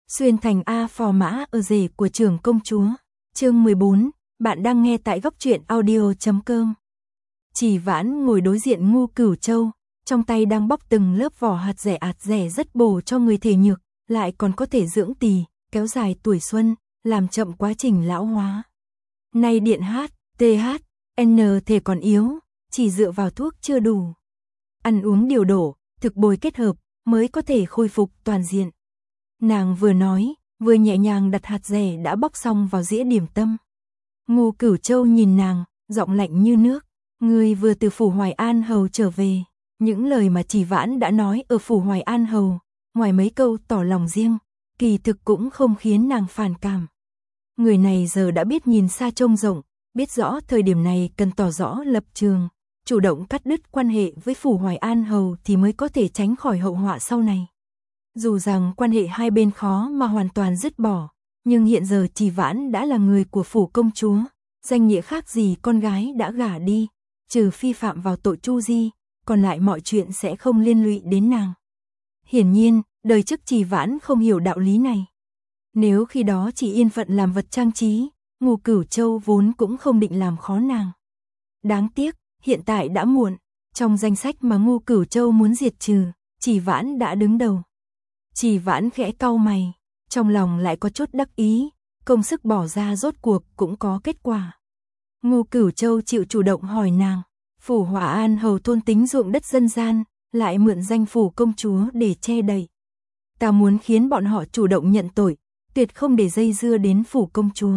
Xuyên thành A phò mã ở rể của trưởng công chúa. Chương 14, bạn đang nghe tại góc truyện audio.com. Chỉ Vãn ngồi đối diện Ngưu Cửu Châu, trong tay đang bóc từng lớp vỏ hạt rẻ rất bổ cho người thể nhược, lại còn có thể dưỡng tỳ, kéo dài tuổi xuân, làm chậm quá trình lão hóa. Nay điện hát, TH, N thể còn yếu, chỉ dựa vào thuốc chưa đủ. Ăn uống điều độ, thực bồi kết hợp mới có thể khôi phục toàn diện. Nàng vừa nói, vừa nhẹ nhàng đặt hạt rẻ đã bóc xong vào dĩa điểm tâm. Ngưu Cửu Châu nhìn nàng, giọng lạnh như nước, người vừa từ phủ Hoài An Hầu trở về. Những lời mà Chỉ Vãn đã nói ở phủ Hoài An Hầu, ngoài mấy câu tỏ lòng riêng, kỳ thực cũng không khiến nàng phản cảm. Người này giờ đã biết nhìn xa trông rộng, biết rõ thời điểm này cần tỏ rõ lập trường, chủ động cắt đứt quan hệ với phủ Hoài An Hầu thì mới có thể tránh khỏi hậu họa sau này. Dù rằng quan hệ hai bên khó mà hoàn toàn dứt bỏ, nhưng hiện giờ Chỉ Vãn đã là người của phủ công chúa, danh nghĩa khác gì con gái đã gả đi, trừ phi phạm vào tội tru di, còn lại mọi chuyện sẽ không liên lụy đến nàng. Hiển nhiên, đời trước Chỉ Vãn không hiểu đạo lý này. Nếu khi đó chỉ yên phận làm vật trang trí, Ngưu Cửu Châu vốn cũng không định làm khó nàng. Đáng tiếc, hiện tại đã muộn, trong danh sách mà Ngưu Cửu Châu muốn diệt trừ, Chỉ Vãn đã đứng đầu. Chỉ Vãn khẽ cau mày, trong lòng lại có chút đắc ý, công sức bỏ ra rốt cuộc cũng có kết quả. Ngưu Cửu Châu chịu chủ động hỏi nàng, phủ Hỏa An Hầu thôn tính ruộng đất dân gian, lại mượn danh phủ công chúa để che đậy. Ta muốn khiến bọn họ chủ động nhận tội, tuyệt không để dây dưa đến phủ công chúa.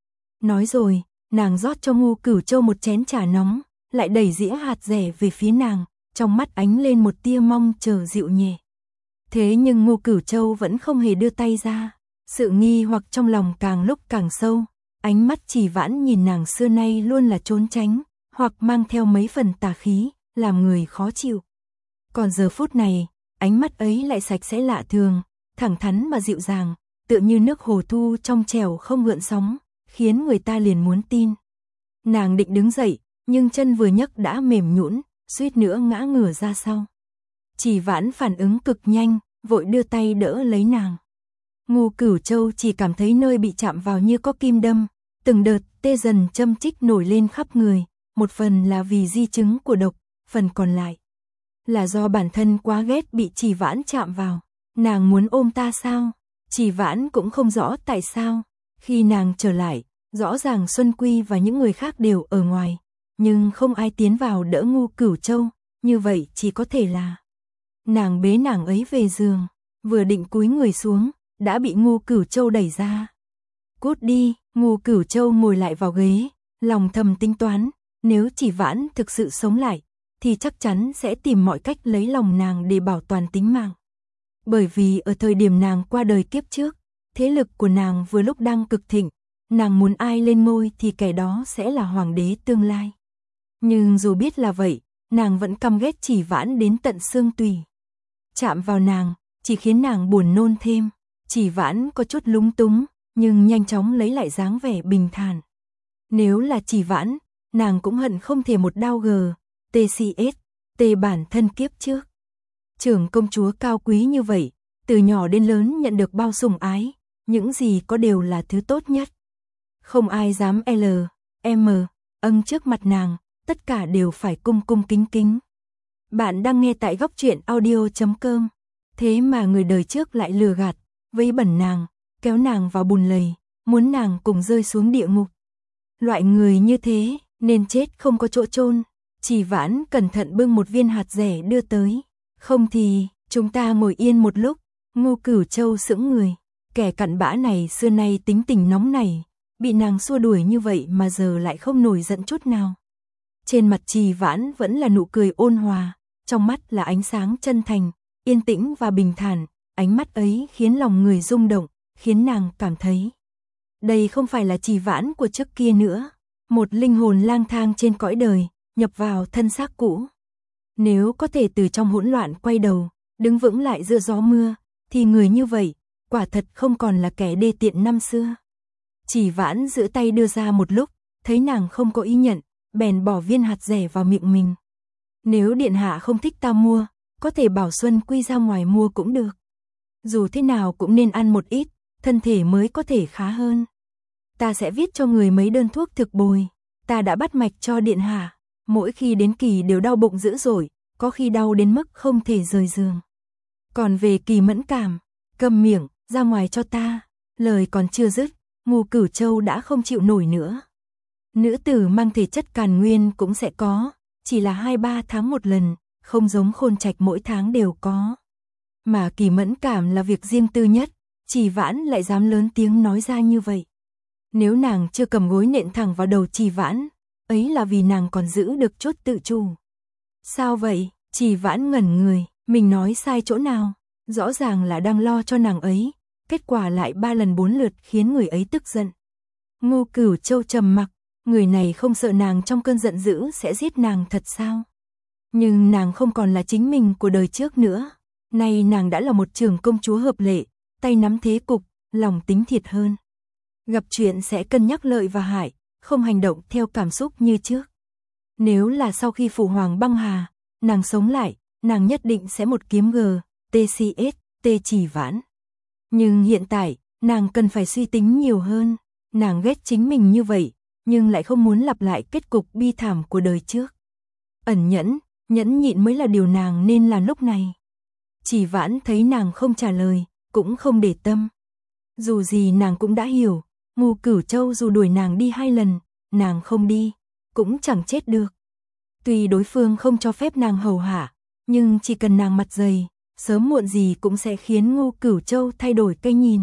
Nói rồi, nàng rót cho Ngưu Cửu Châu một chén trà nóng, lại đẩy dĩa hạt rẻ về phía nàng, trong mắt ánh lên một tia mong chờ dịu nhẹ. Thế nhưng Ngưu Cửu Châu vẫn không hề đưa tay ra, sự nghi hoặc trong lòng càng lúc càng sâu, ánh mắt Chỉ Vãn nhìn nàng xưa nay luôn là trốn tránh, hoặc mang theo mấy phần tà khí, làm người khó chịu. Còn giờ phút này, ánh mắt ấy lại sạch sẽ lạ thường, thẳng thắn mà dịu dàng, tựa như nước hồ thu trong trèo không gợn sóng, khiến người ta liền muốn tin. Nàng định đứng dậy, nhưng chân vừa nhấc đã mềm nhũn, suýt nữa ngã ngửa ra sau. Chỉ Vãn phản ứng cực nhanh, vội đưa tay đỡ lấy nàng. Ngưu Cửu Châu chỉ cảm thấy nơi bị chạm vào như có kim đâm, từng đợt tê dần châm chích nổi lên khắp người, một phần là vì di chứng của độc, phần còn lại là do bản thân quá ghét bị Chỉ Vãn chạm vào. Nàng muốn ôm ta sao? Chỉ Vãn cũng không rõ tại sao. Khi nàng trở lại, rõ ràng Xuân Quy và những người khác đều ở ngoài, nhưng không ai tiến vào đỡ Ngưu Cửu Châu, như vậy chỉ có thể là nàng bế nàng ấy về giường, vừa định cúi người xuống, đã bị Ngưu Cửu Châu đẩy ra. Cút đi, Ngưu Cửu Châu ngồi lại vào ghế, lòng thầm tính toán, nếu Chỉ Vãn thực sự sống lại, thì chắc chắn sẽ tìm mọi cách lấy lòng nàng để bảo toàn tính mạng. Bởi vì ở thời điểm nàng qua đời kiếp trước, thế lực của nàng vừa lúc đang cực thịnh, nàng muốn ai lên ngôi thì kẻ đó sẽ là hoàng đế tương lai. Nhưng dù biết là vậy, nàng vẫn căm ghét Chỉ Vãn đến tận xương tủy. Chạm vào nàng, chỉ khiến nàng buồn nôn thêm. Chỉ Vãn có chút lúng túng, nhưng nhanh chóng lấy lại dáng vẻ bình thản. Nếu là Chỉ Vãn, nàng cũng hận không thể một đao TCS, tê bản thân kiếp trước. Trưởng công chúa cao quý như vậy, từ nhỏ đến lớn nhận được bao sủng ái, những gì có đều là thứ tốt nhất. Không ai dám âng trước mặt nàng, tất cả đều phải cung cung kính kính. Bạn đang nghe tại góc truyện audio.com. Thế mà người đời trước lại lừa gạt, vây bẩn nàng, kéo nàng vào bùn lầy, muốn nàng cùng rơi xuống địa ngục. Loại người như thế, nên chết không có chỗ chôn. Chỉ Vãn cẩn thận bưng một viên hạt rẻ đưa tới. Không thì, chúng ta ngồi yên một lúc. Ngưu Cửu Châu sững người, kẻ cặn bã này xưa nay tính tình nóng nảy, bị nàng xua đuổi như vậy mà giờ lại không nổi giận chút nào. Trên mặt Chỉ Vãn vẫn là nụ cười ôn hòa, trong mắt là ánh sáng chân thành, yên tĩnh và bình thản, ánh mắt ấy khiến lòng người rung động, khiến nàng cảm thấy đây không phải là Chỉ Vãn của trước kia nữa, một linh hồn lang thang trên cõi đời, nhập vào thân xác cũ. Nếu có thể từ trong hỗn loạn quay đầu, đứng vững lại giữa gió mưa, thì người như vậy, quả thật không còn là kẻ đê tiện năm xưa. Chỉ Vãn giữ tay đưa ra một lúc, thấy nàng không có ý nhận, bèn bỏ viên hạt rẻ vào miệng mình. Nếu điện hạ không thích ta mua, có thể bảo Xuân Quy ra ngoài mua cũng được. Dù thế nào cũng nên ăn một ít, thân thể mới có thể khá hơn. Ta sẽ viết cho người mấy đơn thuốc thực bồi. Ta đã bắt mạch cho điện hạ, mỗi khi đến kỳ đều đau bụng dữ dội, có khi đau đến mức không thể rời giường. Còn về Kỳ Mẫn Cảm, câm miệng, ra ngoài cho ta. Lời còn chưa dứt, Ngô Cửu Châu đã không chịu nổi nữa. Nữ tử mang thể chất càn nguyên cũng sẽ có, chỉ là 2-3 tháng một lần, không giống Khôn Trạch mỗi tháng đều có. Mà Kỳ Mẫn Cảm là việc riêng tư nhất, Chỉ Vãn lại dám lớn tiếng nói ra như vậy. Nếu nàng chưa cầm gối nện thẳng vào đầu Chỉ Vãn, ấy là vì nàng còn giữ được chút tự chủ. Sao vậy? Chỉ Vãn ngẩn người, mình nói sai chỗ nào? Rõ ràng là đang lo cho nàng ấy, kết quả lại 3 lần 4 lượt khiến người ấy tức giận. Ngô Cửu Châu trầm mặc, người này không sợ nàng trong cơn giận dữ sẽ giết nàng thật sao? Nhưng nàng không còn là chính mình của đời trước nữa, nay nàng đã là một trưởng công chúa hợp lệ, tay nắm thế cục, lòng tính thiệt hơn. Gặp chuyện sẽ cân nhắc lợi và hại, không hành động theo cảm xúc như trước. Nếu là sau khi Phụ Hoàng băng hà, nàng sống lại, nàng nhất định sẽ một kiếm TCS, Chỉ Vãn. Nhưng hiện tại, nàng cần phải suy tính nhiều hơn, nàng ghét chính mình như vậy, nhưng lại không muốn lặp lại kết cục bi thảm của đời trước. Ẩn nhẫn, nhẫn nhịn mới là điều nàng nên làm lúc này. Chỉ Vãn thấy nàng không trả lời, cũng không để tâm. Dù gì nàng cũng đã hiểu, Ngô Cửu Châu dù đuổi nàng đi 2 lần, nàng không đi, cũng chẳng chết được. Tuy đối phương không cho phép nàng hầu hạ, nhưng chỉ cần nàng mặt dày, sớm muộn gì cũng sẽ khiến Ngô Cửu Châu thay đổi cái nhìn.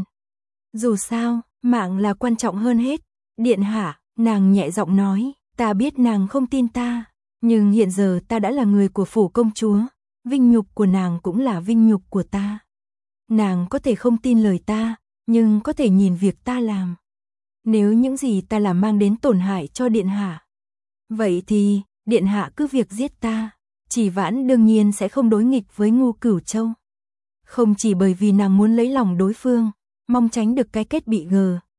Dù sao, mạng là quan trọng hơn hết. Điện hạ, nàng nhẹ giọng nói, ta biết nàng không tin ta, nhưng hiện giờ ta đã là người của phủ công chúa, vinh nhục của nàng cũng là vinh nhục của ta. Nàng có thể không tin lời ta, nhưng có thể nhìn việc ta làm. Nếu những gì ta làm mang đến tổn hại cho điện hạ, vậy thì, điện hạ cứ việc giết ta. Chỉ Vãn đương nhiên sẽ không đối nghịch với Ngô Cửu Châu. Không chỉ bởi vì nàng muốn lấy lòng đối phương, mong tránh được cái kết bị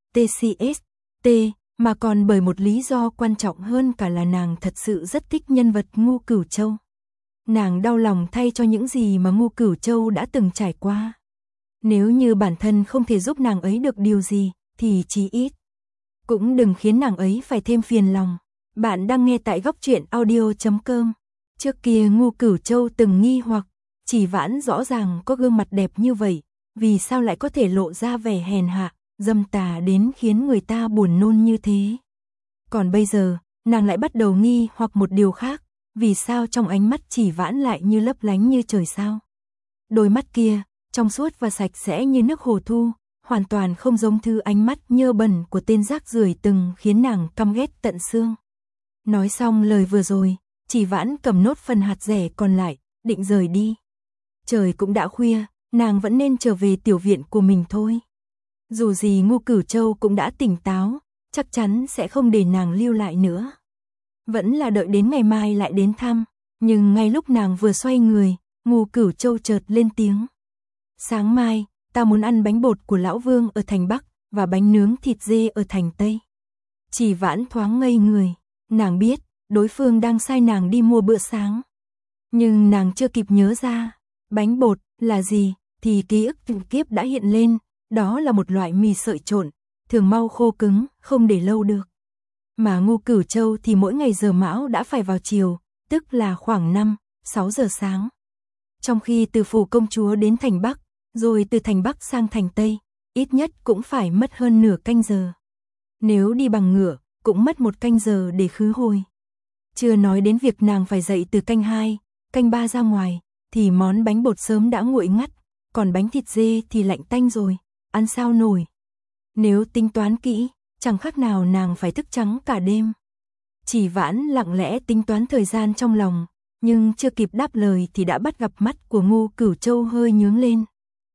TCS, mà còn bởi một lý do quan trọng hơn cả là nàng thật sự rất thích nhân vật Ngô Cửu Châu. Nàng đau lòng thay cho những gì mà Ngô Cửu Châu đã từng trải qua. Nếu như bản thân không thể giúp nàng ấy được điều gì, thì chí ít cũng đừng khiến nàng ấy phải thêm phiền lòng. Bạn đang nghe tại Góc Truyện Audio.com. Trước kia Ngô Cửu Châu từng nghi hoặc, Chỉ Vãn rõ ràng có gương mặt đẹp như vậy, vì sao lại có thể lộ ra vẻ hèn hạ, dâm tà đến khiến người ta buồn nôn như thế. Còn bây giờ, nàng lại bắt đầu nghi hoặc một điều khác, vì sao trong ánh mắt Chỉ Vãn lại như lấp lánh như trời sao. Đôi mắt kia, trong suốt và sạch sẽ như nước hồ thu, hoàn toàn không giống thứ ánh mắt nhơ bẩn của tên rác rưởi từng khiến nàng căm ghét tận xương. Nói xong lời vừa rồi, Chỉ Vãn cầm nốt phần hạt rẻ còn lại, định rời đi. Trời cũng đã khuya, nàng vẫn nên trở về tiểu viện của mình thôi. Dù gì Ngô Cửu Châu cũng đã tỉnh táo, chắc chắn sẽ không để nàng lưu lại nữa. Vẫn là đợi đến ngày mai lại đến thăm, nhưng ngay lúc nàng vừa xoay người, Ngô Cửu Châu chợt lên tiếng. Sáng mai, ta muốn ăn bánh bột của Lão Vương ở thành Bắc, và bánh nướng thịt dê ở thành Tây. Chỉ Vãn thoáng ngây người, nàng biết, đối phương đang sai nàng đi mua bữa sáng. Nhưng nàng chưa kịp nhớ ra, bánh bột là gì, thì ký ức từng kiếp đã hiện lên, đó là một loại mì sợi trộn, thường mau khô cứng, không để lâu được. Mà Ngô Cửu Châu thì mỗi ngày giờ mão đã phải vào chiều, tức là khoảng 5-6 giờ sáng. Trong khi từ phủ công chúa đến thành Bắc, rồi từ thành Bắc sang thành Tây, ít nhất cũng phải mất hơn nửa canh giờ. Nếu đi bằng ngựa, cũng mất 1 canh giờ để khứ hồi. Chưa nói đến việc nàng phải dậy từ canh 2, canh 3 ra ngoài, thì món bánh bột sớm đã nguội ngắt, còn bánh thịt dê thì lạnh tanh rồi, ăn sao nổi. Nếu tính toán kỹ, chẳng khác nào nàng phải thức trắng cả đêm. Chỉ Vãn lặng lẽ tính toán thời gian trong lòng, nhưng chưa kịp đáp lời thì đã bắt gặp mắt của Ngô Cửu Châu hơi nhướng lên.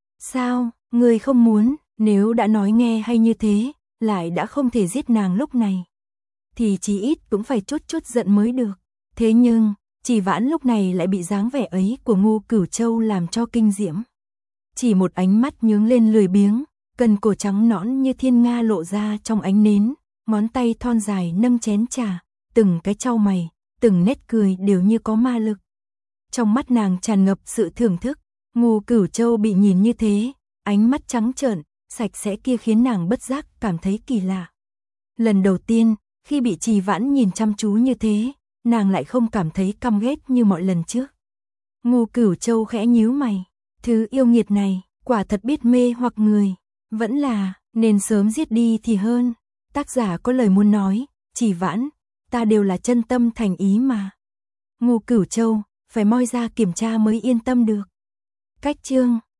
Sao, người không muốn, nếu đã nói nghe hay như thế, lại đã không thể giết nàng lúc này, thì chí ít cũng phải chút giận mới được. Thế nhưng, Chỉ Vãn lúc này lại bị dáng vẻ ấy của Ngô Cửu Châu làm cho kinh diễm. Chỉ một ánh mắt nhướng lên lười biếng, cần cổ trắng nõn như thiên nga lộ ra trong ánh nến, ngón tay thon dài nâng chén trà, từng cái chau mày, từng nét cười đều như có ma lực. Trong mắt nàng tràn ngập sự thưởng thức, Ngô Cửu Châu bị nhìn như thế, ánh mắt trắng trợn, sạch sẽ kia khiến nàng bất giác cảm thấy kỳ lạ. Lần đầu tiên, khi bị Trì Vãn nhìn chăm chú như thế, nàng lại không cảm thấy căm ghét như mọi lần trước. Ngô Cửu Châu khẽ nhíu mày, thứ yêu nghiệt này, quả thật biết mê hoặc người, vẫn là nên sớm giết đi thì hơn. Tác giả có lời muốn nói, Trì Vãn, ta đều là chân tâm thành ý mà. Ngô Cửu Châu, phải moi ra kiểm tra mới yên tâm được. Cách chương